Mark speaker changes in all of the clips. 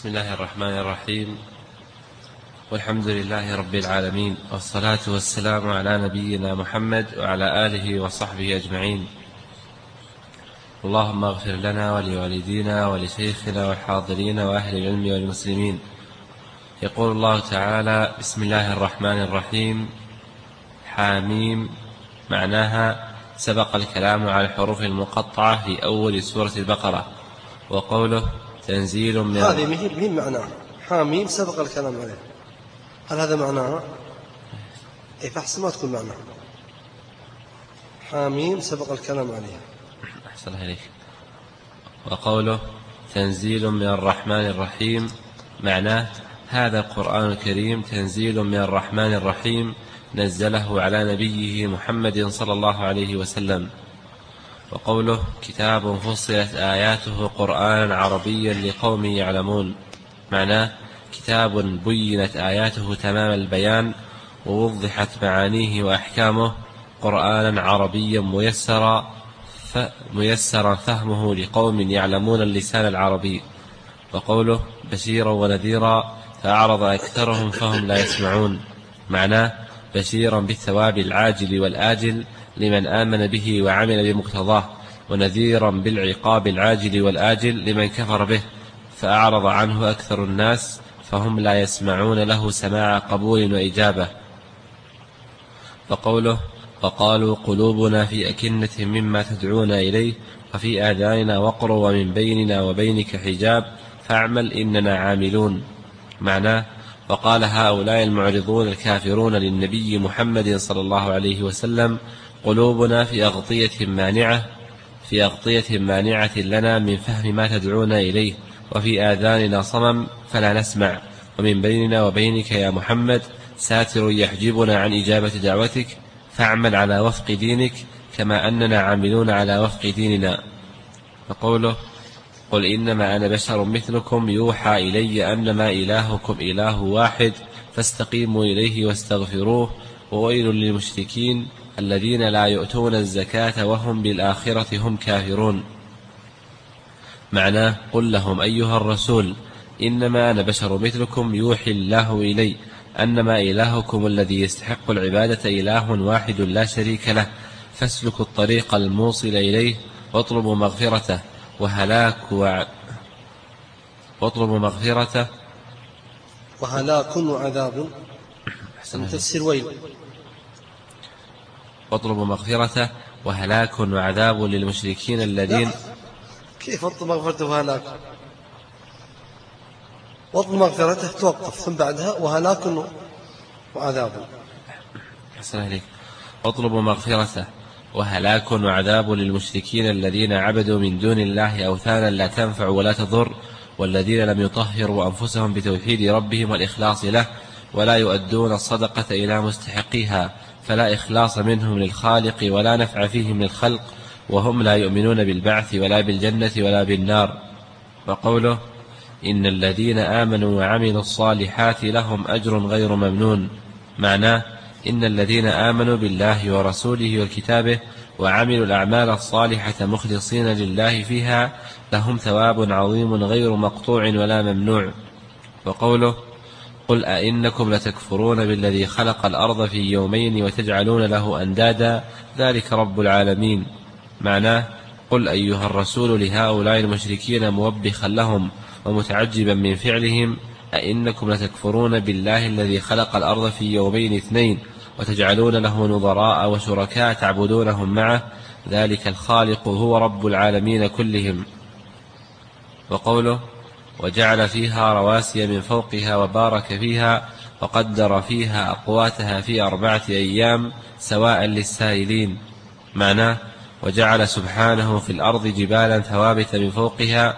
Speaker 1: بسم الله الرحمن الرحيم، والحمد لله رب العالمين، والصلاة والسلام على نبينا محمد وعلى آله وصحبه أجمعين. اللهم اغفر لنا ولوالدينا ولشيخنا والحاضرين وأهل العلم والمسلمين. يقول الله تعالى: بسم الله الرحمن الرحيم. حاميم معناها سبق الكلام على الحروف المقطعة في أول سورة البقرة. وقوله تنزيل من
Speaker 2: هذه مهم معناها حاميم سبق الكلام عليه. هل هذا معناها؟ إيه، فحسن ما تكون معناها حاميم سبق الكلام عليه.
Speaker 1: أحسن عليك. وقوله تنزيل من الرحمن الرحيم معناه هذا القرآن الكريم تنزيل من الرحمن الرحيم نزله على نبيه محمد صلى الله عليه وسلم. وقوله كتاب فصلت آياته قرآنا عربيا لقوم يعلمون معناه كتاب بينت آياته تمام البيان ووضحت معانيه وأحكامه قرآنا عربيا ميسرا فهمه لقوم يعلمون اللسان العربي. وقوله بشيرا ونذيرا فأعرض أكثرهم فهم لا يسمعون معناه بشيرا بالثواب العاجل والآجل لمن آمن به وعمل بمقتضاه، ونذيرا بالعقاب العاجل والآجل لمن كفر به فأعرض عنه أكثر الناس فهم لا يسمعون له سماع قبول وإجابة. وقوله وقالوا قلوبنا في أكنة مما تدعونا إليه وفي آذاننا وقر ومن بيننا وبينك حجاب فاعمل إننا عاملون معناه وقال هؤلاء المعرضون الكافرون للنبي محمد صلى الله عليه وسلم قلوبنا في أغطية مانعة لنا من فهم ما تدعونا إليه وفي آذاننا صمم فلا نسمع ومن بيننا وبينك يا محمد ساتر يحجبنا عن إجابة دعوتك فاعمل على وفق دينك كما أننا عاملون على وفق ديننا. وقوله قل إنما أنا بشر مثلكم يوحى إلي أنما إلهكم إله واحد فاستقيموا إليه واستغفروه وويل للمشركين الذين لا يؤتون الزكاة وهم بالآخرة هم كافرون معناه قل لهم أيها الرسول إنما أنا بشر مثلكم يوحي الله إلي أنما إلهكم الذي يستحق العبادة إله واحد لا شريك له فاسلكوا الطريق الموصل إليه واطلبوا مغفرته وهلاك
Speaker 2: وعذاب تفسير ويل.
Speaker 1: واطلبوا مغفرته وهلاك وعذاب للمشركين الذين
Speaker 2: كيف اطلب مغفرته وهلاك؟ واطلب مغفرته توقف ثم بعدها وهلاك وعذاب.
Speaker 1: حسن عليك. واطلبوا مغفرته وهلاك وعذاب للمشركين الذين عبدوا من دون الله أوثانا لا تنفع ولا تضر والذين لم يطهروا أنفسهم بتوحيد ربهم والإخلاص له ولا يؤدون الصدقة إلى مستحقيها فلا إخلاص منهم للخالق ولا نفع فيه من الخلق وهم لا يؤمنون بالبعث ولا بالجنة ولا بالنار. وقوله إن الذين آمنوا وعملوا الصالحات لهم أجر غير ممنون معناه إن الذين آمنوا بالله ورسوله وكتابه وعملوا الأعمال الصالحة مخلصين لله فيها لهم ثواب عظيم غير مقطوع ولا ممنوع. وقوله قل أئنكم لتكفرون بالذي خلق الأرض في يومين وتجعلون له أندادا ذلك رب العالمين معناه قل أيها الرسول لهؤلاء المشركين موبخا لهم ومتعجبا من فعلهم أئنكم لتكفرون بالله الذي خلق الأرض في يومين اثنين وتجعلون له نظراء وشركاء تعبدونهم معه ذلك الخالق هو رب العالمين كلهم. وقوله وجعل فيها رواسي من فوقها وبارك فيها وقدر فيها أقواتها في 4 أيام سواء للسائلين معناه وجعل سبحانه في الأرض جبالا ثوابت من فوقها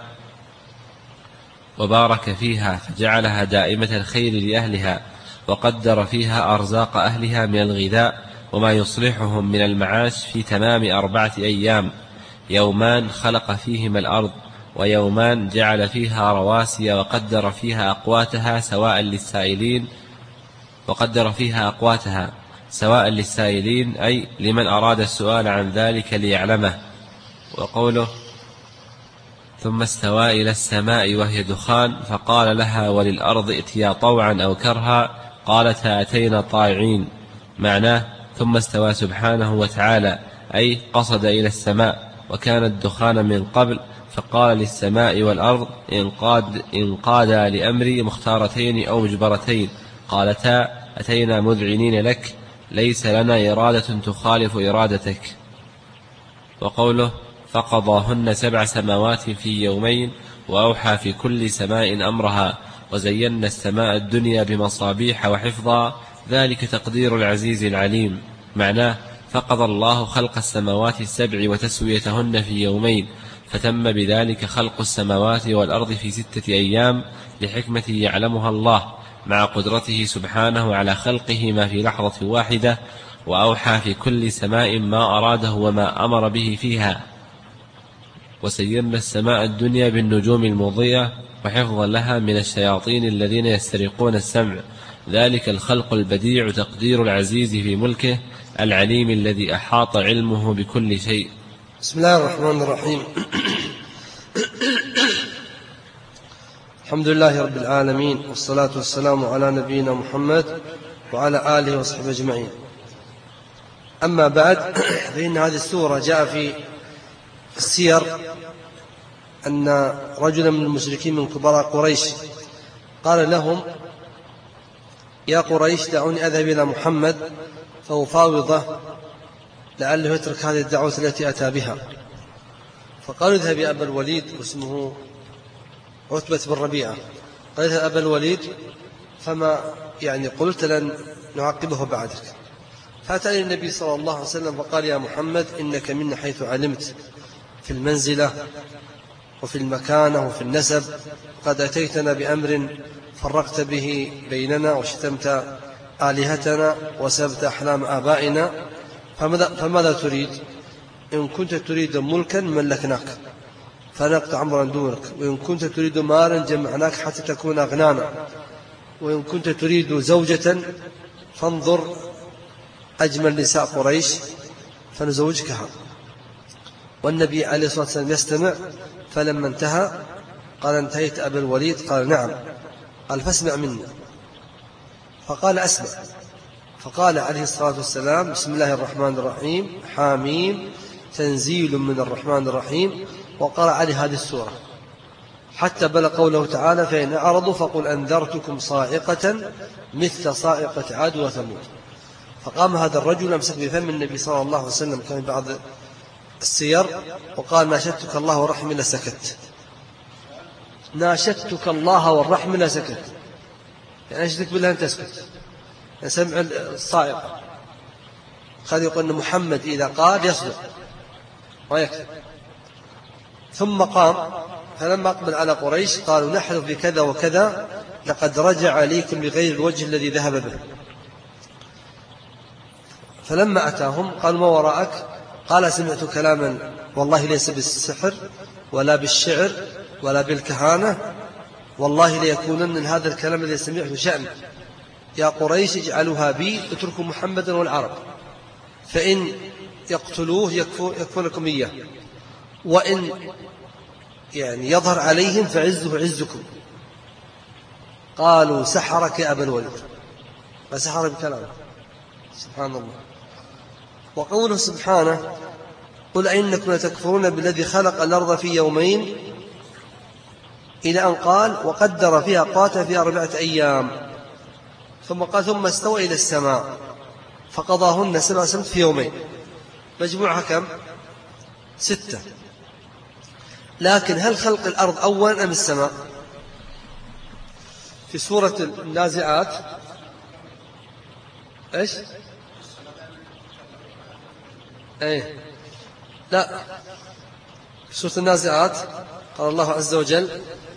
Speaker 1: وبارك فيها فجعلها دائمة الخير لأهلها وقدر فيها أرزاق أهلها من الغذاء وما يصلحهم من المعاش في تمام 4 أيام يومان خلق فيهما الأرض ويومان جعل فيها رواسي وقدر فيها أقواتها سواء للسائلين أي لمن أراد السؤال عن ذلك ليعلمه. وقوله ثم استوى إلى السماء وهي دخان فقال لها وللأرض ائتيا طوعا أو كرها قالتا أتينا طائعين. معناه ثم استوى سبحانه وتعالى أي قصد إلى السماء وكان الدخان من قبل، فقال للسماء والأرض انقادا لأمري مختارتين أو مجبرتين، قالتا أتينا مذعنين لك ليس لنا إرادة تخالف إرادتك. وقوله فقضاهن 7 سماوات في يومين وأوحى في كل سماء أمرها وزينا السماء الدنيا بمصابيح وحفظا ذلك تقدير العزيز العليم. معناه فقضى الله خلق السماوات ال7 وتسويتهن في يومين، فتم بذلك خلق السماوات والأرض في 6 أيام لحكمة يعلمها الله مع قدرته سبحانه على خلقهما في لحظة واحدة، وأوحى في كل سماء ما أراده وما أمر به فيها. وسيرنا السماء الدنيا بالنجوم المضيئة وحفظا لها من الشياطين الذين يسترقون السمع، ذلك الخلق البديع تقدير العزيز في ملكه العليم الذي أحاط علمه بكل شيء.
Speaker 2: بسم الله الرحمن الرحيم. الحمد لله رب العالمين، والصلاة والسلام على نبينا محمد وعلى آله وصحبه أجمعين. أما بعد، فإن هذه السورة جاء في السير أن رجلا من المشركين من كبراء قريش قال لهم يا قريش دعوني أذهب إلى محمد فأفاوضه لعله يترك هذه الدعوة التي أتى بها. فقالوا اذهب يا أبا الوليد، واسمه عتبة بن ربيعة، قال اذهب أبا الوليد فما قلت لن نعقبه بعدك. فأتى النبي صلى الله عليه وسلم فقال يا محمد إنك منا حيث علمت في المنزلة وفي المكانة وفي النسب، قد أتيتنا بأمر فرقت به بيننا وشتمت آلهتنا وسبت أحلام آبائنا، فماذا تريد؟ إن كنت تريد ملكا ملكناك فنقطع عمرا دونك، وإن كنت تريد مالا جمعناك حتى تكون أغنانا، وإن كنت تريد زوجة فانظر أجمل نساء قريش فنزوجكها. والنبي عليه الصلاة والسلام يستمع، فلما انتهى قال انتهيت أبا الوليد؟ قال نعم. قال فاسمع مني. فقال أسمع. فقال عليه الصلاة والسلام بسم الله الرحمن الرحيم حاميم تنزيل من الرحمن الرحيم، وقرأ عليه هذه السورة حتى بلغ قوله تعالى فإن أعرضوا فقل أنذرتكم صاعقة مثل صاعقة عاد وثمود. فقام هذا الرجل أمسك بفم النبي صلى الله عليه وسلم كان بعض السير وقال ناشدتك الله والرحم لسكت، ناشدتك الله والرحم لسكت، يعني أشدك بالله أن تسكت، يعني سمع الصاعقة. قد يقول أن محمد إذا قال يصدق ويكتب. ثم قام فلما أقبل على قريش قالوا نحن في كذا وكذا لقد رجع عليكم بغير الوجه الذي ذهب به. فلما أتاهم قالوا ما وراءك؟ قال سمعت كلاما والله ليس بالسحر ولا بالشعر ولا بالكهانة، والله ليكونن هذا الكلام الذي سمعته شأن. يا قريش اجعلوها بي اتركوا محمدا والعرب، فإن يقتلوه يكفونكم إياه، وإن يظهر عليهم فعزه عزكم. قالوا سحرك يا أبا الوليد، فسحر بكلامه سبحان الله. وقوله سبحانه قل أئنكم لتكفرون بالذي خلق الأرض في يومين، إلى أن قال وقدر فيها أقواتها في 4 أيام، ثم قال ثم استوى إلى السماء فقضاهن 7 سنوات في يومين، مجموعها كم؟ 6. لكن هل خلق الأرض أول أم السماء؟ في سورة النازعات إيش؟ لا، في سورة النازعات قال الله عز وجل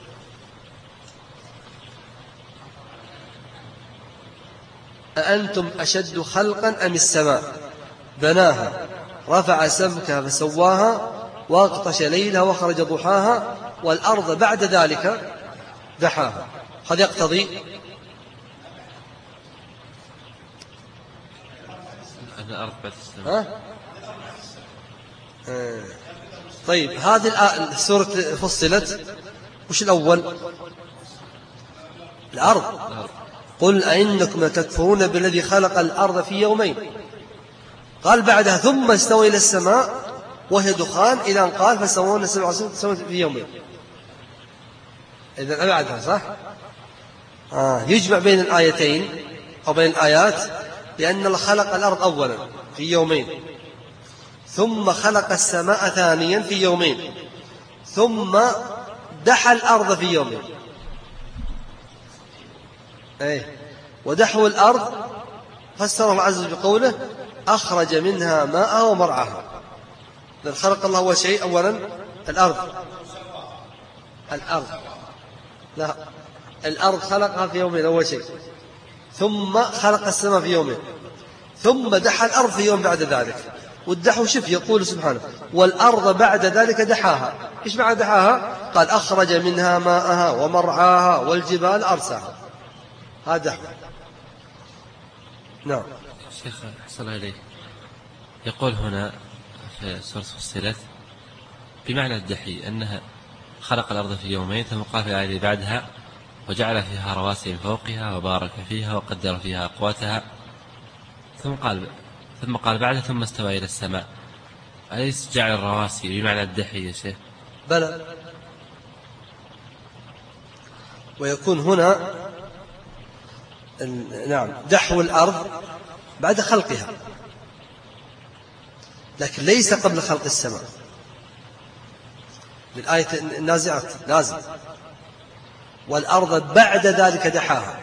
Speaker 2: أأنتم أشد خلقا أم السماء بناها رفع سمكها فسواها واغطش ليلها وخرج ضحاها والأرض بعد ذلك دحاها. هذا يقتضي
Speaker 1: الأرض بعد السماء.
Speaker 2: طيب هذه سورة فصلت، وش الأول؟ الأرض. قل أئنكم لتكفرون بالذي خلق الأرض في يومين. قال بعدها ثم استوى إلى السماء وهي دخان إلى أن قال فسوون سبع سماوات في يومين. إذن أبعدها صح؟ يجمع بين الآيتين أو بين الآيات لأن الله خلق الأرض أولا في يومين، ثم خلق السماء ثانيا في يومين، ثم دحى الأرض في يومين. ودحو الأرض فسر الله عز وجل بقوله أخرج منها ماءها ومرعاها. خلق الله أول شيء أولا الأرض لا، الأرض خلقها في يومين أول شيء، ثم خلق السماء في يومين، ثم دحى الأرض في يوم بعد ذلك. والدحو شوف يقول سبحانه والأرض بعد ذلك دحاها. إيش معنى دحاها؟ قال أخرج منها ماءها ومرعاها والجبال أرساها. هذا دحو. نعم.
Speaker 1: شيخ أحسن إليه، يقول هنا في سورة فصلت بمعنى الدحي أنها خلق الأرض في يومين، ثم قال في الآية اللي بعدها وجعل فيها رواسي من فوقها وبارك فيها وقدر فيها أقواتها، ثم قال بعدها ثم استوى إلى السماء. أليس جعل الرواسي بمعنى الدحي يا شيخ؟
Speaker 2: بلى. ويكون هنا نعم دحو الأرض بعد خلقها، لكن ليس قبل خلق السماء. للآية النازعات لازم والأرض بعد ذلك دحاها،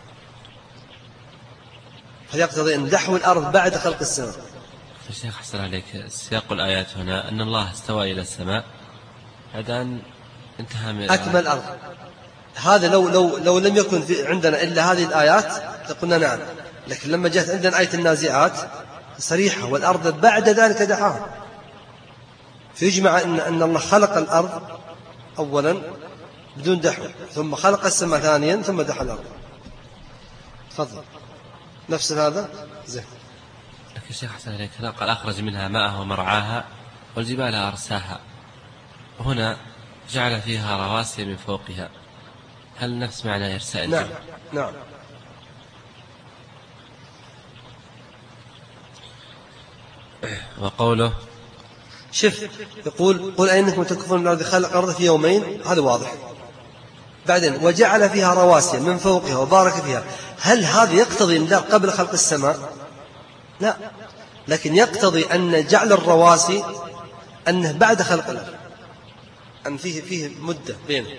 Speaker 2: فيقتضي أن دحو الأرض بعد خلق السماء.
Speaker 1: الشيخ حسن عليك، سياق الآيات هنا أن الله استوى إلى السماء بعد أن انتهى من
Speaker 2: أكمل الأرض. هذا لو لم يكن عندنا إلا هذه الآيات لقلنا نعم، لكن لما جاءت عندنا آية النازعات صريحة والأرض بعد ذلك دحاها، فيجمع أن الله خلق الأرض أولا بدون دحو، ثم خلق السماء ثانيا، ثم دحى الأرض. تفضل. نفس هذا زين.
Speaker 1: لكن الشيخ حسن عليك قال أخرج منها ماءها ومرعاها والجبال أرساها، وهنا جعل فيها رواسي من فوقها. هل نفس معنى إرساء الجبال؟
Speaker 2: نعم.
Speaker 1: وقوله
Speaker 2: شف يقول قل أئنكم تكفرون بالذي خلق الأرض في يومين، هذا واضح. بعدين وجعل فيها رواسي من فوقها وبارك فيها. هل هذا يقتضي أن قبل خلق السماء؟ لا، لكن يقتضي أن جعل الرواسي أنه بعد خلق الأرض، أن فيه مدة بينه.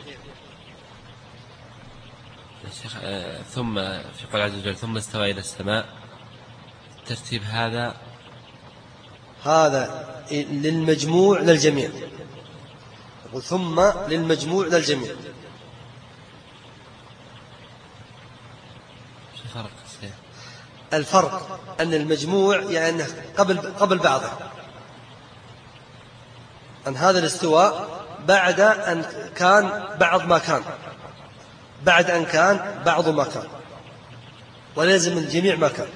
Speaker 1: ثم في قول عز وجل ثم استوى إلى السماء، الترتيب
Speaker 2: هذا للمجموع للجميع. يقول ثم للمجموع للجميع. الفرق أن المجموع يعني قبل بعضه، أن هذا الاستواء بعد أن كان بعض ما كان، بعد أن كان بعض ما كان، ولازم الجميع ما كان.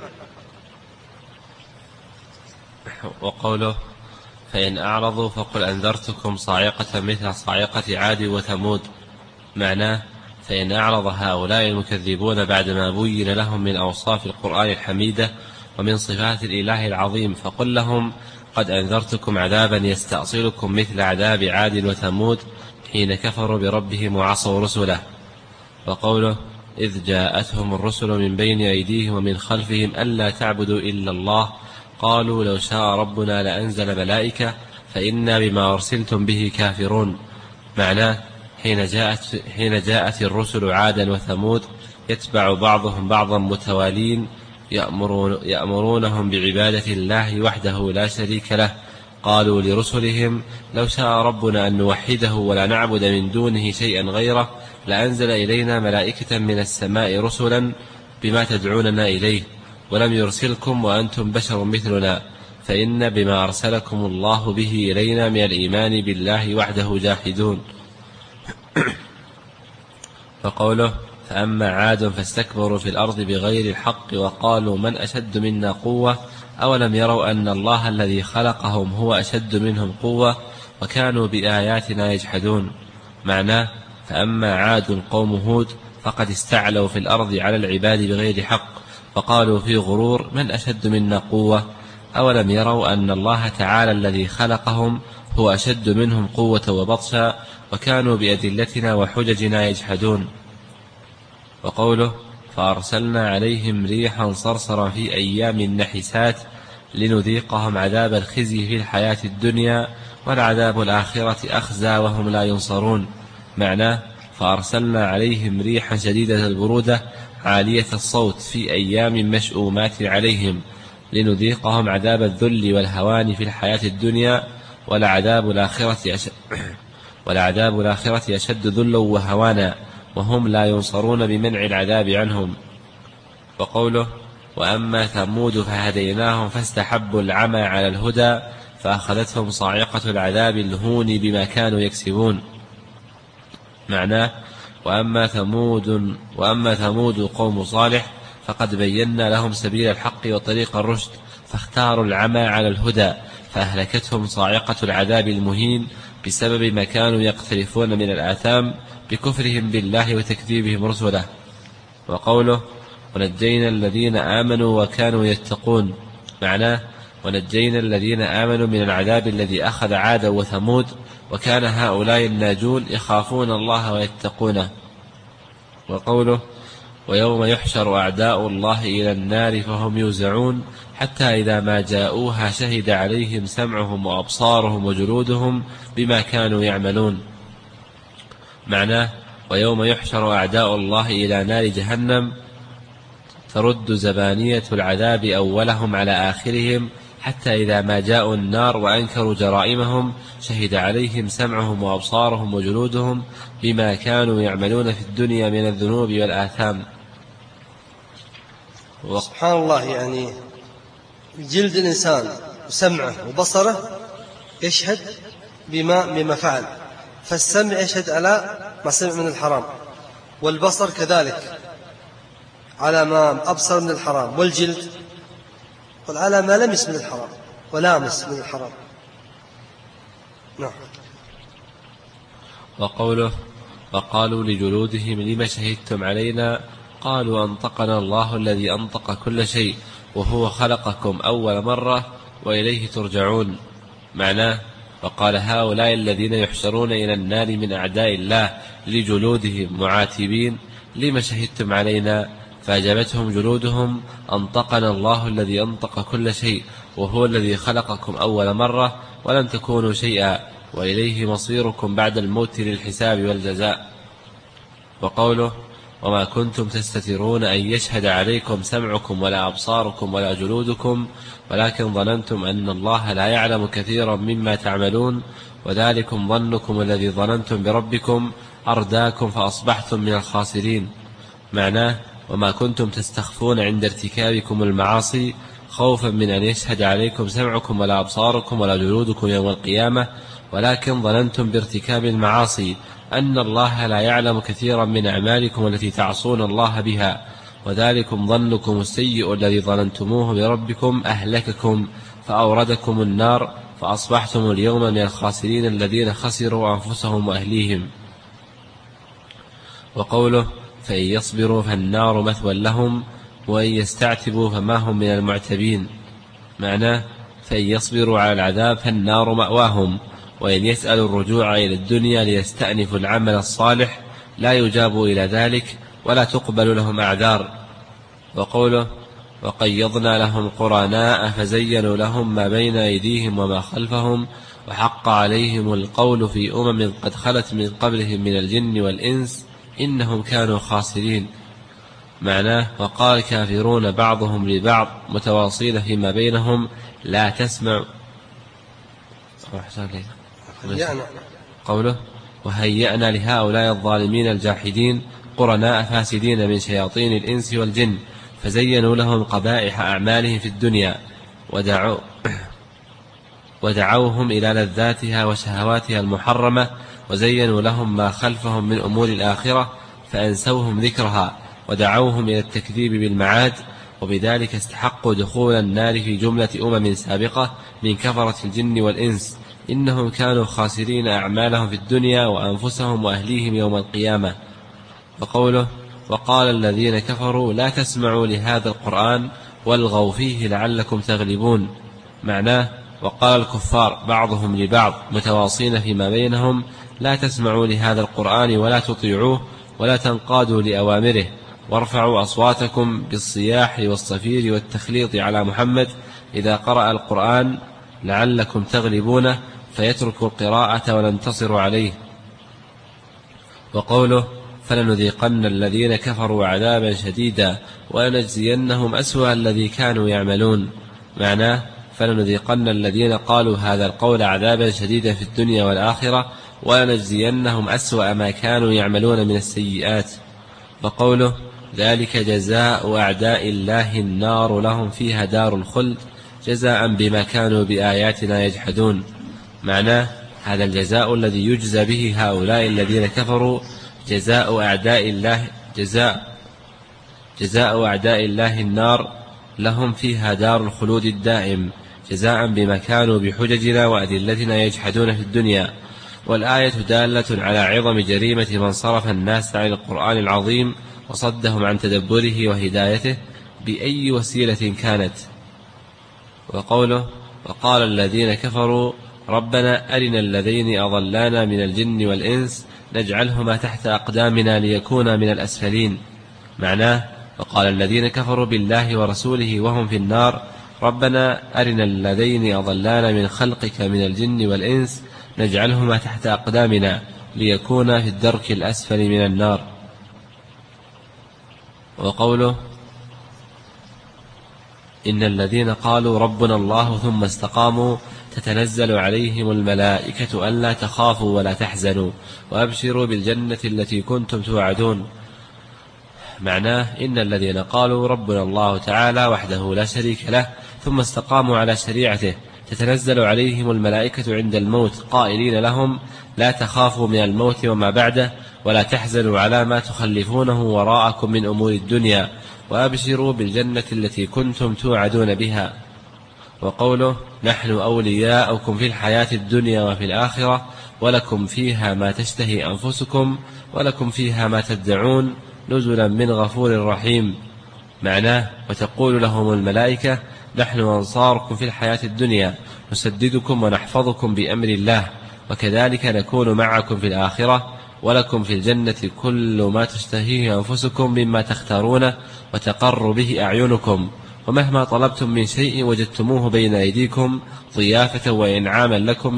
Speaker 1: وقوله فإن أعرضوا فقل أنذرتكم صاعقة مثل صاعقة عاد وثمود، معناه فإن أعرض هؤلاء المكذبون بعدما بين لهم من أوصاف القرآن الحميدة ومن صفات الإله العظيم، فقل لهم قد أنذرتكم عذابا يستأصلكم مثل عذاب عاد وثمود حين كفروا بربهم وعصوا رسله. وقوله إذ جاءتهم الرسل من بين أيديهم ومن خلفهم ألا تعبدوا إلا الله قالوا لو شاء ربنا لأنزل ملائكة فإنا بما أرسلتم به كافرون، معناه حين جاءت الرسل عادا وثمود يتبع بعضهم بعضا متوالين يأمرونهم بعبادة الله وحده لا شريك له، قالوا لرسلهم لو شاء ربنا أن نوحده ولا نعبد من دونه شيئا غيره لأنزل إلينا ملائكة من السماء رسلا بما تدعوننا إليه ولم يرسلكم وأنتم بشر مثلنا فإن بما أرسلكم الله به إلينا من الإيمان بالله وحده جاحدون. فقوله فأما عاد فاستكبروا في الأرض بغير الحق وقالوا من أشد منا قوة أولم يروا أن الله الذي خلقهم هو أشد منهم قوة وكانوا بآياتنا يجحدون. معناه: فأما عاد قوم هود فقد استعلوا في الأرض على العباد بغير حق، فقالوا في غرور: من أشد منا قوة؟ أولم يروا أن الله تعالى الذي خلقهم هو أشد منهم قوة وبطشا، وكانوا بأدلتنا وحججنا يجحدون. وقوله: فأرسلنا عليهم ريحا صرصرا في أيام نحسات لنذيقهم عذاب الخزي في الحياة الدنيا والعذاب الآخرة أخزى وهم لا ينصرون. معناه: فأرسلنا عليهم ريحا شديدة البرودة عالية الصوت في أيام مشؤومات عليهم لنذيقهم عذاب الذل والهوان في الحياة الدنيا ولعذاب الآخرة أشد ذلا وهوانا وهم لا ينصرون بمنع العذاب عنهم. وقوله: وأما ثمود فهديناهم فاستحبوا العمى على الهدى فأخذتهم صاعقة العذاب الهون بما كانوا يكسبون. معناه: وأما ثمود قوم صالح فقد بينا لهم سبيل الحق وطريق الرشد فاختاروا العمى على الهدى فأهلكتهم صاعقة العذاب المهين بسبب ما كانوا يقترفون من الآثام بكفرهم بالله وتكذيبهم رسله. وقوله: ونجينا الذين آمنوا وكانوا يتقون. معناه: ونجينا الذين آمنوا من العذاب الذي أخذ عاد وثمود، وكان هؤلاء الناجون يخافون الله ويتقونه. وقوله: ويوم يحشر أعداء الله إلى النار فهم يوزعون حتى إذا ما جاءوها شهد عليهم سمعهم وأبصارهم وجلودهم بما كانوا يعملون. معناه: ويوم يحشر أعداء الله إلى نار جهنم ترد زبانية العذاب أولهم على آخرهم حتى إذا ما جاءوا النار وأنكروا جرائمهم شهد عليهم سمعهم وأبصارهم وجلودهم بما كانوا يعملون في الدنيا من الذنوب والآثام.
Speaker 2: سبحان الله، يعني جلد الإنسان وسمعه وبصره يشهد بما فعل، فالسمع يشهد على ما سمع من الحرام، والبصر كذلك على ما أبصر من الحرام، والجلد على ما لمس من الحرام ولامس من الحرام. نعم.
Speaker 1: وقوله: وقالوا لجلودهم لم شهدتم علينا قالوا أنطقنا الله الذي أنطق كل شيء وهو خلقكم أول مرة وإليه ترجعون. معناه: وقال هؤلاء الذين يحشرون إلى النار من أعداء الله لجلودهم معاتبين لم شهدتم علينا، فأجابتهم جلودهم: أنطقنا الله الذي أنطق كل شيء وهو الذي خلقكم أول مرة ولم تكونوا شيئا وإليه مصيركم بعد الموت للحساب والجزاء. وقوله: وما كنتم تستترون أن يشهد عليكم سمعكم ولا أبصاركم ولا جلودكم ولكن ظننتم أن الله لا يعلم كثيرا مما تعملون وذلكم ظنكم الذي ظننتم بربكم أرداكم فأصبحتم من الخاسرين. معناه: وما كنتم تستخفون عند ارتكابكم المعاصي خوفا من أن يشهد عليكم سمعكم ولا أبصاركم ولا جلودكم يوم القيامة، ولكن ظننتم بارتكاب المعاصي أن الله لا يعلم كثيرا من أعمالكم التي تعصون الله بها، وذلكم ظنكم السيء الذي ظننتموه بربكم أهلككم فأوردكم النار فأصبحتم اليوم من الخاسرين الذين خسروا أنفسهم وأهليهم. وقوله: فإن يصبروا فالنار مثوى لهم وإن يستعتبوا فما هم من المعتبين. معناه: فإن يصبروا على العذاب فالنار مأواهم، وإن يسألوا الرجوع إلى الدنيا ليستأنفوا العمل الصالح لا يجابوا إلى ذلك ولا تقبل لهم أعذار. وقوله: وقيضنا لهم قرناء فزينوا لهم ما بين أيديهم وما خلفهم وحق عليهم القول في قد خلت من قبلهم من الجن والإنس إنهم كانوا خاسرين. معناه: وقال كافرون بعضهم لبعض متواصين فيما بينهم لا تسمع. قوله: وهيأنا لهؤلاء الظالمين الجاحدين قرناء فاسدين من شياطين الإنس والجن فزينوا لهم قبائح أعمالهم في الدنيا ودعوهم إلى لذاتها وشهواتها المحرمة وزينوا لهم ما خلفهم من أمور الآخرة فأنسوهم ذكرها ودعوهم إلى التكذيب بالمعاد، وبذلك استحقوا دخول النار في جملة سابقة من كفرة الجن والإنس إنهم كانوا خاسرين أعمالهم في الدنيا وأنفسهم وأهليهم يوم القيامة. وقوله وقال الذين كفروا لا تسمعوا لهذا القرآن والغوا فيه لعلكم تغلبون. معناه وقال الكفار بعضهم لبعض متواصين فيما بينهم لا تسمعوا لهذا القرآن ولا تطيعوه ولا تنقادوا لأوامره وارفعوا أصواتكم بالصياح والصفير والتخليط على محمد إذا قرأ القرآن لعلكم تغلبونه فيتركوا القراءة وننتصر عليه. وقوله فلنذيقن الذين كفروا عذابا شديدا ولنجزينهم أسوأ الذي كانوا يعملون. معناه فلنذيقن الذين قالوا هذا القول عذابا شديدا في الدنيا والآخرة ولنجزينهم أسوأ ما كانوا يعملون من السيئات. وقوله ذلك جزاء أعداء الله النار لهم فيها دار الخلد جزاء بما كانوا بآياتنا يجحدون. معناه هذا الجزاء الذي يجزى به هؤلاء الذين كفروا جزاء أعداء الله النار لهم فيها دار الخلود الدائم جزاء بما كانوا بحججنا وأدلتنا يجحدون في الدنيا. والآية دالة على عظم جريمة من صرف الناس عن القرآن العظيم وصدهم عن تدبره وهدايته بأي وسيلة كانت. وقوله وقال الذين كفروا ربنا أرنا الذين أضلانا من الجن والإنس نجعلهما تحت أقدامنا ليكونا من الأسفلين. معناه وقال الذين كفروا بالله ورسوله وهم في النار ربنا أرنا الذين أضلانا من خلقك من الجن والإنس نجعلهما تحت أقدامنا ليكونا في الدرك الأسفل من النار. وقوله إن الذين قالوا ربنا الله ثم استقاموا تتنزل عليهم الملائكة ألا تخافوا ولا تحزنوا وأبشروا بالجنة التي كنتم توعدون. معناه إن الذين قالوا ربنا الله تعالى وحده لا شريك له ثم استقاموا على شريعته تتنزل عليهم الملائكة عند الموت قائلين لهم لا تخافوا من الموت وما بعده ولا تحزنوا على ما تخلفونه وراءكم من أمور الدنيا وأبشروا بالجنة التي كنتم توعدون بها. وقوله نحن أولياؤكم في الحياة الدنيا وفي الآخرة ولكم فيها ما تشتهي أنفسكم ولكم فيها ما تدعون نزلا من غفور رحيم. معناه وتقول لهم الملائكة نحن أنصاركم في الحياة الدنيا نسددكم ونحفظكم بأمر الله وكذلك نكون معكم في الآخرة ولكم في الجنة كل ما تشتهيه أنفسكم مما تختارونه وتقر به أعينكم ومهما طلبتم من شيء وجدتموه بين أيديكم ضيافة وإنعاما لكم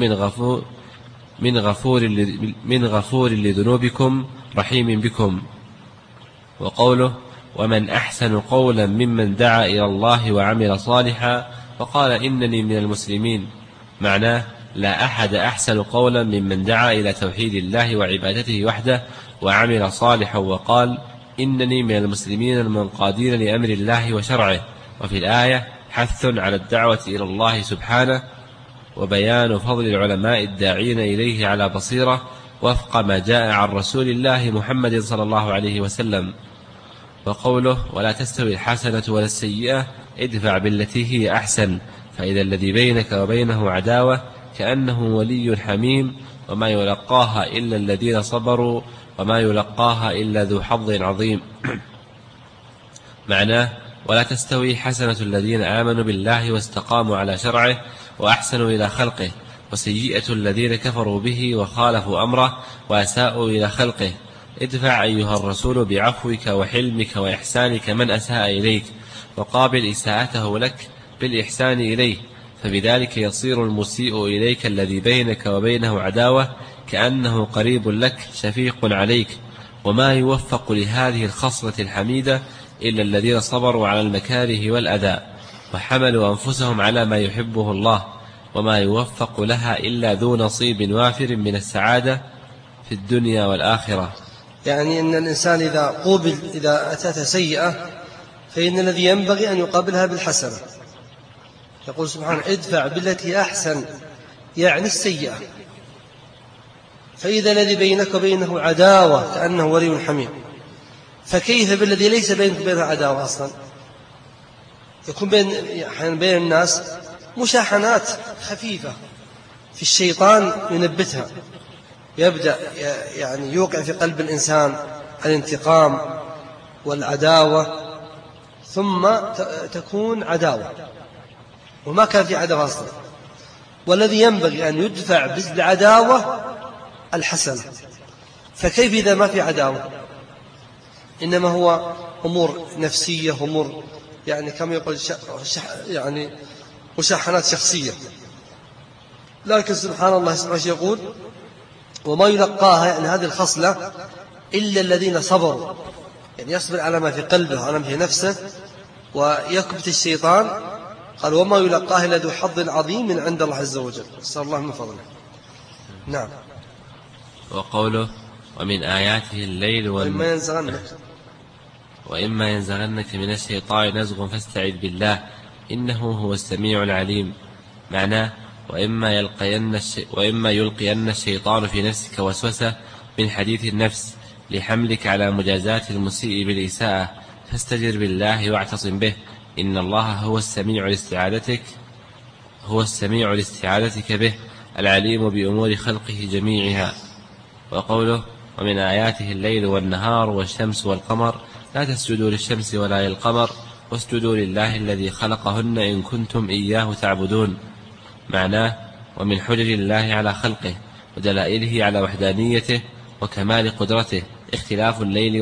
Speaker 1: من غفور لذنوبكم رحيم بكم. وقوله ومن أحسن قولا ممن دعا إلى الله وعمل صالحا وقال إنني من المسلمين. معناه لا أحد أحسن قولا ممن دعا إلى توحيد الله وعبادته وحده وعمل صالحا وقال إنني من المسلمين المنقادين لأمر الله وشرعه. وفي الآية حث على الدعوة إلى الله سبحانه وبيان فضل العلماء الداعين إليه على بصيرة وفق ما جاء عن رسول الله محمد صلى الله عليه وسلم. وقوله ولا تستوي الحسنة ولا السيئة ادفع بالتي هي أحسن فإذا الذي بينك وبينه عداوة كأنه ولي حميم وما يلقاها إلا الذين صبروا وما يلقاها إلا ذو حظ عظيم. معناه ولا تستوي حسنة الذين آمنوا بالله واستقاموا على شرعه وأحسنوا إلى خلقه وسيئة الذين كفروا به وخالفوا أمره وأساءوا إلى خلقه. ادفع أيها الرسول بعفوك وحلمك وإحسانك من أساء إليك وقابل إساءته لك بالإحسان إليه فبذلك يصير المسيء إليك الذي بينك وبينه عداوة كأنه قريب لك شفيق عليك. وما يوفق لهذه الخصلة الحميدة إلا الذين صبروا على المكاره والأذى وحملوا أنفسهم على ما يحبه الله وما يوفق لها إلا ذو نصيب وافر من السعادة في الدنيا والآخرة.
Speaker 2: يعني أن الإنسان إذا أتت سيئة فإن الذي ينبغي أن يقابلها بالحسنة. يقول سبحانه ادفع بالتي أحسن يعني السيئة فإذا الذي بينك وبينه عداوة كأنه ولي حميم فكيف بالذي ليس بينك وبينه عداوة أصلا؟ يكون بين الناس مشاحنات خفيفة في الشيطان ينبتها، يبدأ يعني يوقع في قلب الإنسان الانتقام والعداوة، ثم تكون عداوة وما كان في عداوة أصلا. والذي ينبغي أن يدفع بالعداوة الحسنة، فكيف إذا ما في عداوة؟ إنما هو أمور نفسية، أمور يعني كما يقول يعني مشاحنات شخصية. لكن سبحان الله يقول وما يلقاها، يعني هذه الخصلة، إلا الذين صبروا، يعني يصبر على ما في قلبه وعلى ما في نفسه ويكبت الشيطان. قال وما يلقاها إلا ذو حظ عظيم من عند الله عز وجل، نسأل الله من فضله. نعم.
Speaker 1: وقوله ومن آياته الليل وإما ينزغنك من الشيطان نزغ فاستعذ بالله إنه هو السميع العليم. معناه وإما يلقين الشيطان في نفسك وسوسة من حديث النفس لحملك على مجازاة المسيء بالإساءة فاستجر بالله واعتصم به إن الله هو السميع لاستعادتك به العليم بأمور خلقه جميعها. وقوله ومن آياته الليل والنهار والشمس والقمر لا تسجدوا للشمس ولا للقمر واسجدوا لله الذي خلقهن إن كنتم إياه تعبدون. معناه ومن حجج الله على خلقه ودلائله على وحدانيته وكمال قدرته اختلاف الليل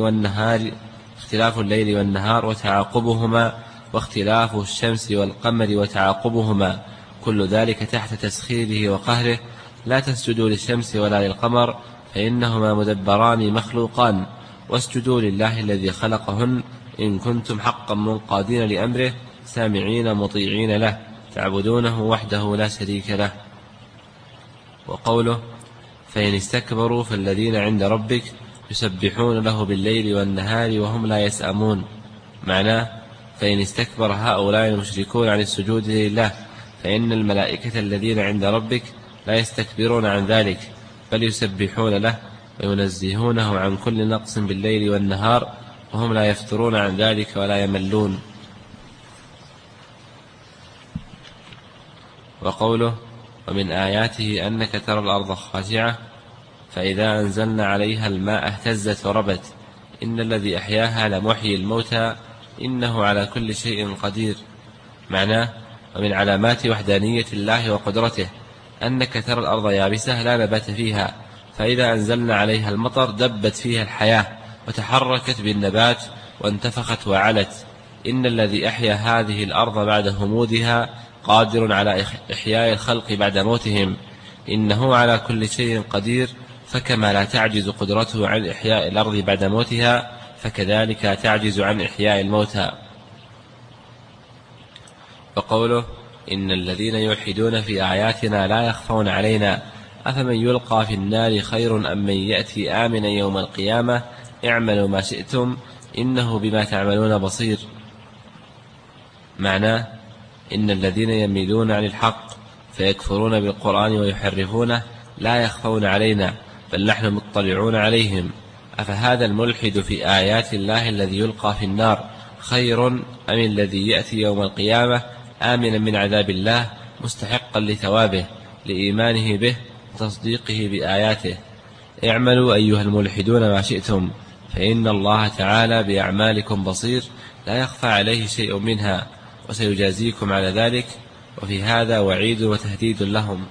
Speaker 1: والنهار وتعاقبهما، واختلاف الشمس والقمر وتعاقبهما، كل ذلك تحت تسخيره وقهره. لا تسجدوا للشمس ولا للقمر فإنهما مدبران مخلوقان، واسجدوا لله الذي خلقهن إن كنتم حقا منقادين لأمره سامعين مطيعين له تعبدونه وحده لا شريك له. وقوله فإن استكبروا فالذين عند ربك يسبحون له بالليل والنهار وهم لا يسأمون. معناه فإن استكبر هؤلاء المشركون عن السجود لله فإن الملائكة الذين عند ربك لا يستكبرون عن ذلك بل يسبحون له وينزهونه عن كل نقص بالليل والنهار وهم لا يفترون عن ذلك ولا يملون. وقوله ومن آياته أنك ترى الأرض خاشعة فإذا أنزلنا عليها الماء اهتزت وربت إن الذي أحياها لمحيي الموتى إنه على كل شيء قدير. معناه ومن علامات وحدانية الله وقدرته أنك ترى الأرض يابسة لا نبات فيها، فإذا أنزلنا عليها المطر دبت فيها الحياة وتحركت بالنبات وانتفخت وعلت. إن الذي أحيا هذه الأرض بعد همودها قادر على إحياء الخلق بعد موتهم إنه على كل شيء قدير. فكما لا تعجز قدرته عن إحياء الأرض بعد موتها فكذلك تعجز عن إحياء الموتى. وقوله إن الذين يلحدون في آياتنا لا يخفون علينا أفمن يلقى في النار خير أم من يأتي آمنا يوم القيامة اعملوا ما شئتم إنه بما تعملون بصير. معناه إن الذين يميلون عن الحق فيكفرون بالقرآن ويحرفونه لا يخفون علينا بل نحن مطلعون عليهم. أفهذا الملحد في آيات الله الذي يلقى في النار خير أم الذي يأتي يوم القيامة آمنا من عذاب الله مستحقا لثوابه لإيمانه به وتصديقه بآياته؟ اعملوا أيها الملحدون ما شئتم فإن الله تعالى بأعمالكم بصير لا يخفى عليه شيء منها وسيجازيكم على ذلك. وفي هذا وعيد وتهديد لهم.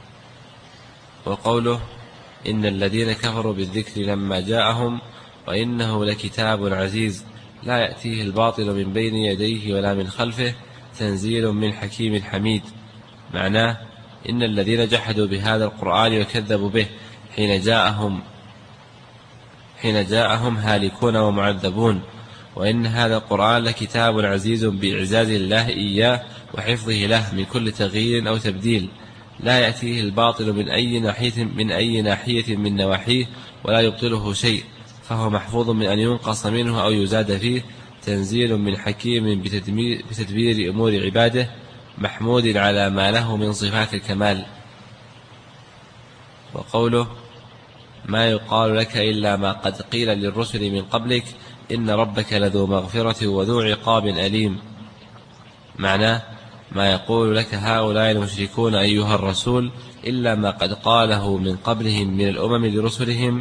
Speaker 1: وقوله إن الذين كفروا بالذكر لما جاءهم وإنه لكتاب عزيز لا يأتيه الباطل من بين يديه ولا من خلفه تنزيل من حكيم حميد. معناه إن الذين جحدوا بهذا القرآن وكذبوا به حين جاءهم هالكون ومعذبون، وإن هذا القرآن لكتاب عزيز بإعزاز الله إياه وحفظه له من كل تغيير أو تبديل لا يأتيه الباطل من أي ناحية من نواحيه ولا يبطله شيء، فهو محفوظ من أن ينقص منه أو يزاد فيه، تنزيل من حكيم بتدبير أمور عباده محمود على ما له من صفات الكمال. وقوله ما يقال لك إلا ما قد قيل للرسل من قبلك إن ربك لذو مغفرة وذو عقاب أليم. معناه ما يقول لك هؤلاء المشركون أيها الرسول إلا ما قد قاله من قبلهم من الأمم لرسلهم،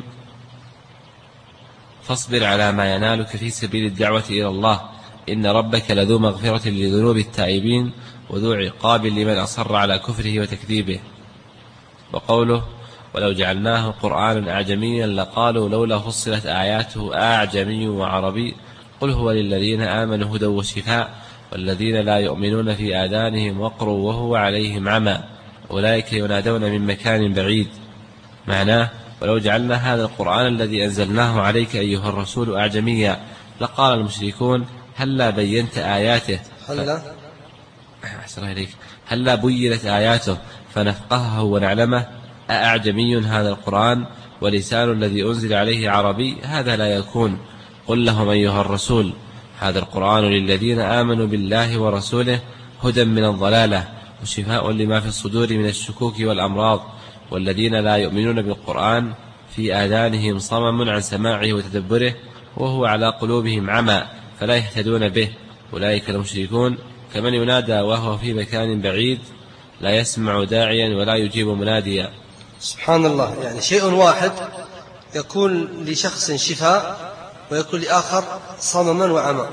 Speaker 1: فاصبر على ما ينالك في سبيل الدعوة إلى الله، إن ربك لذو مغفرة لذنوب التائبين وذو عقاب لمن أصر على كفره وتكذيبه. وقوله ولو جعلناه قرآنا أعجميا لقالوا لولا فصلت آياته أعجمي وعربي قل هو للذين آمنوا هدى وشفاء والذين لا يؤمنون في آذانهم وقر وهو عليهم عمى أولئك ينادون من مكان بعيد. معناه ولو جعلنا هذا القرآن الذي أنزلناه عليك أيها الرسول أعجميا لقال المشركون هلا بينت آياته هلا بينت آياته فنفقهه ونعلمه، أأعجمي هذا القرآن ولسان الذي أنزل عليه عربي هذا لا يكون. قل لهم أيها الرسول هذا القرآن للذين آمنوا بالله ورسوله هدى من الضلالة وشفاء لما في الصدور من الشكوك والأمراض، والذين لا يؤمنون بالقرآن في آذانهم صمم عن سماعه وتدبره وهو على قلوبهم عمى فلا يهتدون به أولئك المشركون كمن ينادى وهو في مكان بعيد لا يسمع داعيا ولا يجيب مناديا.
Speaker 2: سبحان الله، يعني شيء واحد يكون لشخص شفاء ويكون لآخر صمما وعمى.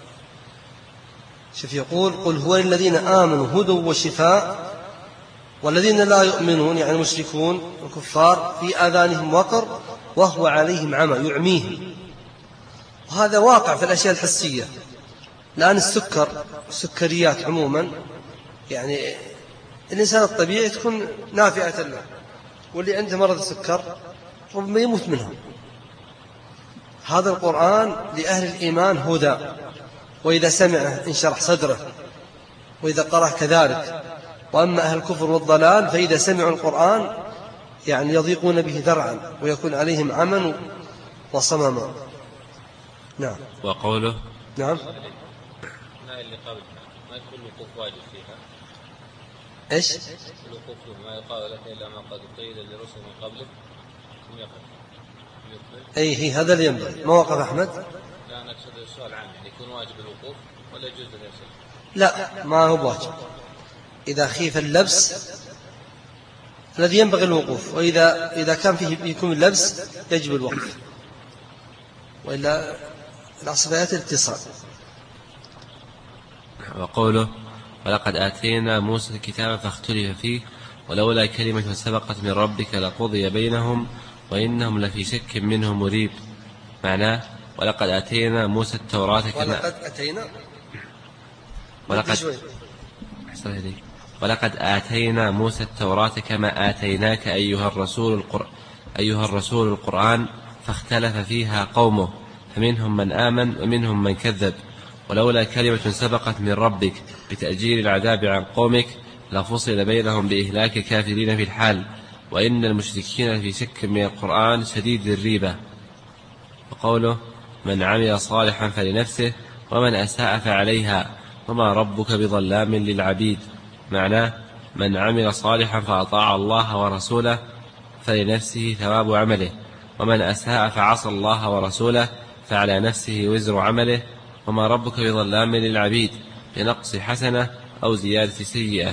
Speaker 2: شوف يقول قل هو الذين آمنوا هدى وشفاء والذين لا يؤمنون يعني المشركون الكفار في آذانهم وقر وهو عليهم عمى يعميهم. وهذا واقع في الأشياء الحسية. الآن السكريات عموما يعني الإنسان الطبيعي تكون نافعة له، واللي عنده مرض السكر ربما يموت منها. هذا القرآن لأهل الإيمان هدى، وإذا سمعه انشرح صدره وإذا قرأه كذلك. وأما أهل الكفر والضلال فإذا سمعوا القرآن يعني يضيقون به ذرعا ويكون عليهم عمى وصمما. نعم.
Speaker 1: وقوله
Speaker 2: نعم
Speaker 1: اللي قبل ما يكون الوقوف واجب فيها
Speaker 2: إيش؟
Speaker 1: الوقوف ما يقال لك إلا ما قد قيل لرسل من قبلك
Speaker 2: أي هذا اللي ينبغي. ما وقف أحمد؟
Speaker 1: لا أنا أقصد السؤال عنه يكون واجب الوقوف ولا يجوز الإرسال؟
Speaker 2: لا ما هو واجب. إذا خيف اللبس الذي ينبغي الوقوف، وإذا كان فيه يكون اللبس يجب الوقف، وإلا العصبيات الاتصال.
Speaker 1: وقوله ولقد آتينا موسى الكتاب فاختلف فيه ولولا كلمة سبقت من ربك لقضي بينهم وإنهم لفي شك منه مريب. معناه ولقد آتينا موسى التوراة كما ولقد آتينا موسى التوراة كما آتيناك أيها الرسول القرآن فاختلف فيها قومه فمنهم من آمن ومنهم من كذب ولولا كلمة سبقت من ربك بتأجيل العذاب عن قومك لفصل بينهم بإهلاك كافرين في الحال وإن المشركين في شك من القرآن شديد الريبة. وقوله من عمل صالحا فلنفسه ومن أساء فعليها وما ربك بظلام للعبيد. معناه من عمل صالحا فأطاع الله ورسوله فلنفسه ثواب عمله، ومن أساء فعصى الله ورسوله فعلى نفسه وزر عمله، وما ربك بظلام للعبيد لنقص حسنة أو زيادة سيئة.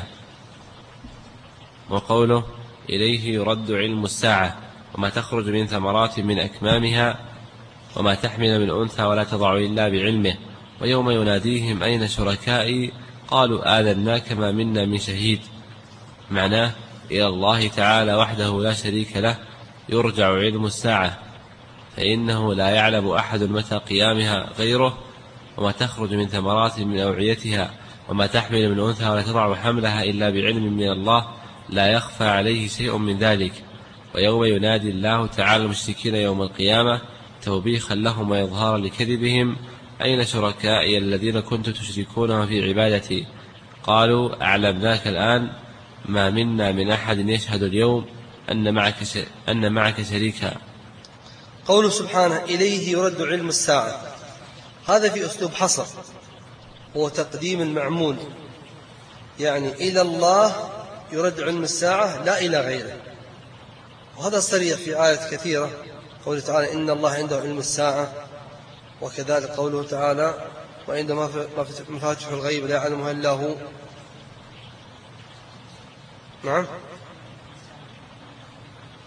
Speaker 1: وقوله إليه يرد علم الساعة وما تخرج من ثمرات من أكمامها وما تحمل من أنثى ولا تضع إلا بعلمه ويوم يناديهم أين شركائي قالوا آذناك ما منا من شهيد. معناه إلى الله تعالى وحده لا شريك له يرجع علم الساعة فإنه لا يعلم أحد متى قيامها غيره، وما تخرج من ثمرات من أوعيتها وما تحمل من أنثى ولا تضع حملها إلا بعلم من الله لا يخفى عليه شيء من ذلك. ويوم ينادي الله تعالى المشركين يوم القيامة توبيخا لهم وإظهارا لكذبهم أين شركائي الذين كنتم تشركونهم في عبادتي قالوا أعلمناك الآن ما منا من أحد يشهد اليوم أن معك شريكا.
Speaker 2: قوله سبحانه إليه يرد علم الساعة، هذا في أسلوب حصر هو تقديم المعمول، يعني إلى الله يرد علم الساعة لا إلى غيره. وهذا صريح في آيات كثيرة، قوله تعالى إن الله عنده علم الساعة، وكذلك قوله تعالى وعندما مفاتح الغيب لا يعلمها إلا هو. نعم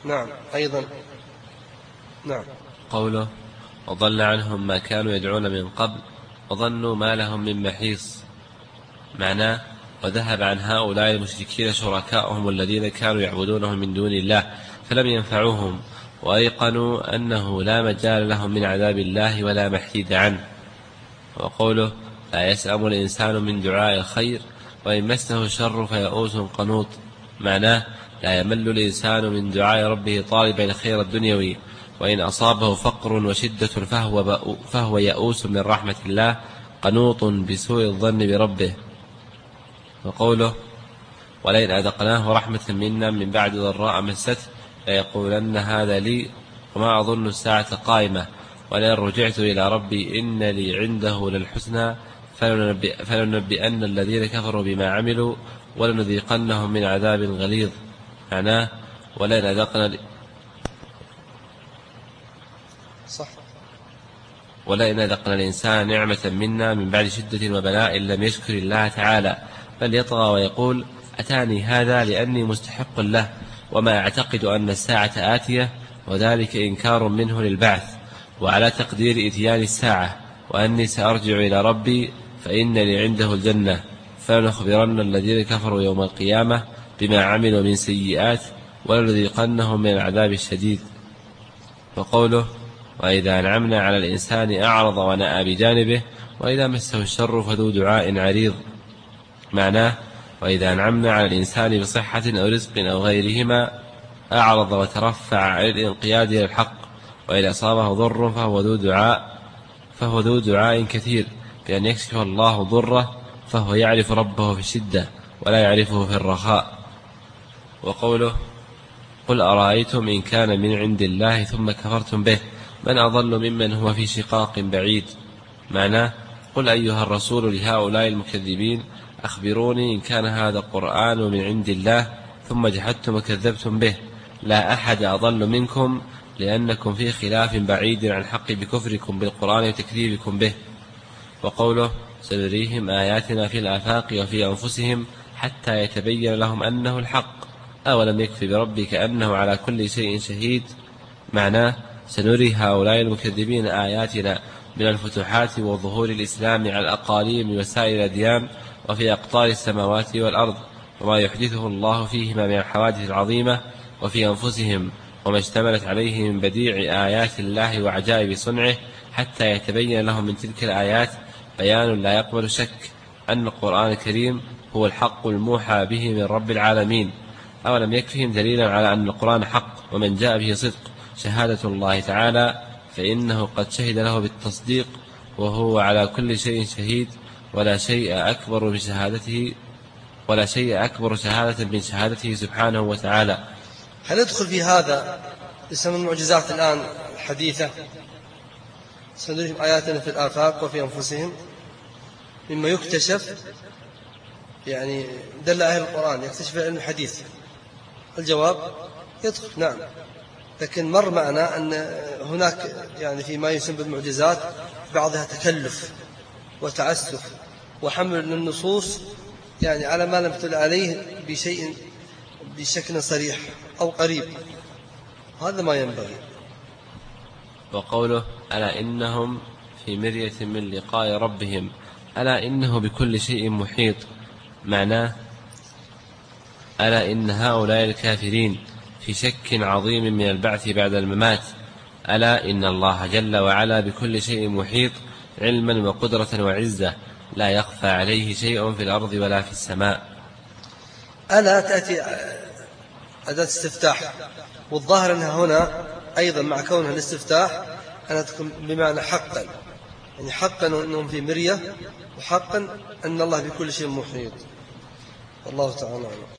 Speaker 2: نعم أيضا. نعم.
Speaker 1: قوله وضل عنهم ما كانوا يدعون من قبل وظنوا ما لهم من محيص. معناه وذهب عن هؤلاء المشركين شركاءهم الذين كانوا يعبدونهم من دون الله فلم ينفعوهم، وأيقنوا أنه لا مجال لهم من عذاب الله ولا محيد عنه. وقوله لا يسأم الإنسان من دعاء الخير وإن مسه الشر فيئوس قنوط. معناه لا يمل الإنسان من دعاء ربه طالبا الخير الدنيوي، وإن أصابه فقر وشدة فهو يئوس من رحمة الله قنوط بسوء الظن بربه. وقوله ولئن أذقناه رحمة منا من بعد ضراء مسته ليقولن هذا لي وما أظن الساعة قائمة ولئن رجعت إلى ربي إن لي عنده للحسنى فلننبئن الذين كفروا بما عملوا ولنذيقنهم من عذاب غليظ. معناه ولئن أذقنا الإنسان نعمة منا من بعد شدة وبلاء لم يشكر الله تعالى بل يطغى ويقول أتاني هذا لأني مستحق له وما أعتقد أن الساعة آتية، وذلك إنكار منه للبعث وعلى تقدير إتيان الساعة، وأني سأرجع إلى ربي فإن لي عنده الجنة فلنخبرن الذين كفروا يوم القيامة بما عملوا من سيئات ولنذيقنهم من العذاب الشديد. وقوله وإذا أنعمنا على الإنسان أعرض ونأى بجانبه وإذا مسه الشر فذو دعاء عريض. معناه وإذا أنعمنا على الإنسان بصحة أو رزق أو غيرهما أعرض وترفع عن الانقياد إلى الحق، وإذا أصابه ضر فهو ذو دعاء كثير بأن يكشف الله ضره، فهو يعرف ربه في الشدة ولا يعرفه في الرخاء. وقوله قل أرأيتم إن كان من عند الله ثم كفرتم به من أضل ممن هو في شقاق بعيد. معناه قل أيها الرسول لهؤلاء المكذبين أخبروني إن كان هذا القرآن من عند الله ثم جحدتم وكذبتم به، لا أحد أضل منكم لأنكم في خلاف بعيد عن الحق بكفركم بالقرآن وتكذيبكم به. وقوله سنريهم آياتنا في الآفاق وفي أنفسهم حتى يتبين لهم أنه الحق أولم يكف بربك أنه على كل شيء شهيد. معناه سنري هؤلاء المكذبين آياتنا من الفتوحات وظهور الإسلام على الأقاليم وسائر الأديان وفي أقطار السماوات والأرض وما يحدثه الله فيهما من الحوادث العظيمة، وفي أنفسهم وما اشتملت عليه من بديع آيات الله وعجائب صنعه، حتى يتبين لهم من تلك الآيات بيان لا يقبل شك أن القرآن الكريم هو الحق الموحى به من رب العالمين. أولم يكفهم دليلا على أن القرآن حق ومن جاء به صدق شهادة الله تعالى، فإنه قد شهد له بالتصديق وهو على كل شيء شهيد ولا شيء أكبر شهادة من شهادته سبحانه وتعالى.
Speaker 2: هل ندخل في هذا اسم المعجزات الآن الحديثة سنريهم آياتنا في الآفاق وفي أنفسهم مما يكتشف، يعني دل أهل القرآن يكتشف علم الحديث؟ الجواب يدخل نعم، لكن مر معنا أن هناك يعني فيما يسمى بالمعجزات بعضها تكلف وتعسف وحمل النصوص يعني على ما لم تدل عليه بشكل صريح أو قريب، هذا ما ينبغي.
Speaker 1: وقوله ألا إنهم في مرية من لقاء ربهم ألا إنه بكل شيء محيط. معناه ألا إن هؤلاء الكافرين في شك عظيم من البعث بعد الممات. ألا إن الله جل وعلا بكل شيء محيط علما وقدرة وعزة لا يخفى عليه شيء في الأرض ولا في السماء.
Speaker 2: ألا تأتي أداة استفتاح، والظاهر أنها هنا أيضا مع كونها الاستفتاح أنها تكون بمعنى حقا، يعني حقا أنهم في مرية، وحقا أن الله بكل شيء محيط. والله تعالى أعلم.